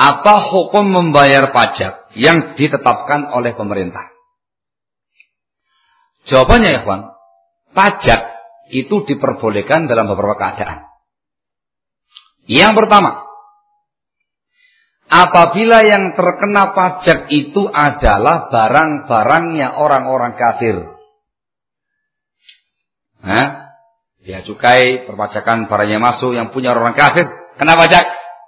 Apa hukum membayar pajak yang ditetapkan oleh pemerintah? Jawabannya ya kawan, pajak itu diperbolehkan dalam beberapa keadaan. Yang pertama, apabila yang terkena pajak itu adalah barang-barangnya orang-orang kafir. Biaya cukai, perpajakan barangnya masuk yang punya orang kafir, kena pajak.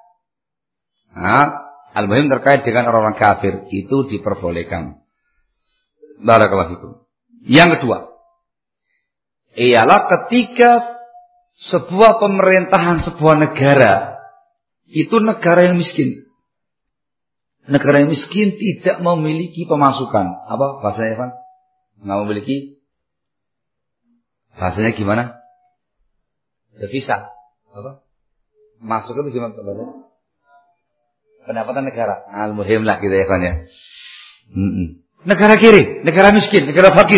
Al-muhim terkait dengan orang-orang kafir itu diperbolehkan. Barakallahu fikum. Yang kedua, ialah ketika sebuah pemerintahan sebuah negara itu negara yang miskin. Negara yang miskin tidak memiliki pemasukan. Apa bahasanya, Evan? Nggak memiliki? Bahasanya gimana? Devisa. Apa? Masuk itu gimana bahasanya? Pendapatan negara. Al-muhim lah gitu ya, Evan ya. Negara kiri, negara miskin, negara fakir.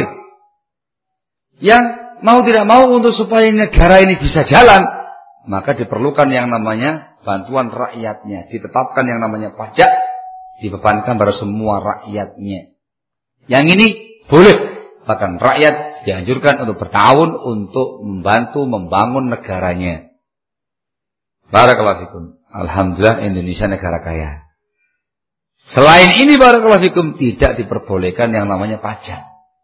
Yang mau tidak mau untuk supaya negara ini bisa jalan, maka diperlukan yang namanya bantuan rakyatnya. Ditetapkan yang namanya pajak, dibebankan pada semua rakyatnya. Yang ini boleh. Bahkan rakyat dianjurkan untuk bertahun untuk membantu membangun negaranya. Barakallahu fikum. Alhamdulillah Indonesia negara kaya. Selain ini barakallahu fikum tidak diperbolehkan yang namanya pajak.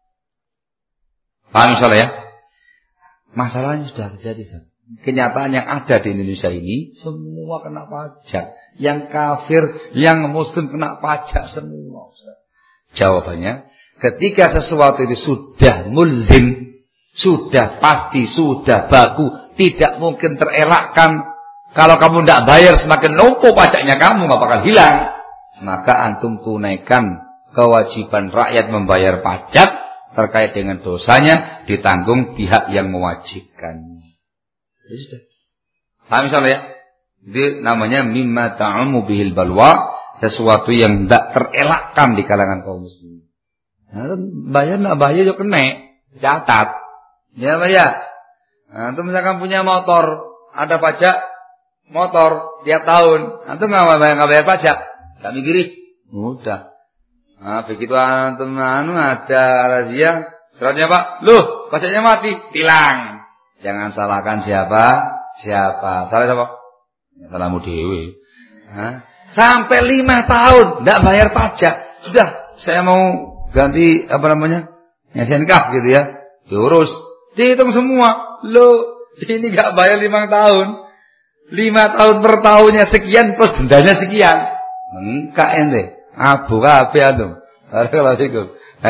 Paham insyaallah ya? Masalahnya sudah terjadi. Kenyataan yang ada di Indonesia ini semua kena pajak. Yang kafir, yang muslim kena pajak semua. Jawabannya, ketika sesuatu itu sudah mulzim, sudah pasti, sudah baku, tidak mungkin terelakkan. Kalau kamu tidak bayar semakin numpuk pajaknya kamu nggak bakal hilang. Maka antum tunaikan kewajiban rakyat membayar pajak terkait dengan dosanya ditanggung pihak yang mewajibkan. Ya sudah. Paham insyaallah ya? Itu namanya mimma ta'amu bihil balwa, sesuatu yang tidak terelakkan di kalangan kaum muslimin. Nah, bayar nak bayar yo kena, catat. Ya bayar. Nah, antum misalkan punya motor, ada pajak motor tiap tahun, antum nggak bayar pajak, nggak mikirin, mudah. Nah, begitu antum ada razia, suratnya Pak, loh pajaknya mati, tilang. Jangan salahkan siapa, salah siapa? Ya, salahmu dewe. Sampai 5 tahun nggak bayar pajak, sudah saya mau ganti apa namanya, SNK gitu ya, diurus, dihitung semua, loh ini nggak bayar 5 tahun. 5 tahun per tahunnya sekian plus dendanya sekian. Enggak ente. Abu kabeh antum. Barakallahu fikum.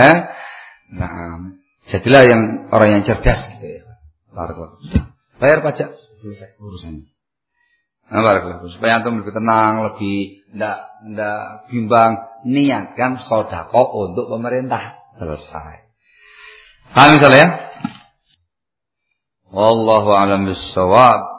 Nah, jadilah yang orang yang cerdas gitu ya. Barakallahu. Bayar pajak selesai urusannya. Nah, barakallahu. Supaya antum lebih tenang, lebih enggak bimbang, niatkan sedekah untuk pemerintah. Selesai. Paham misalnya ya? Wallahu a'lam bissawab.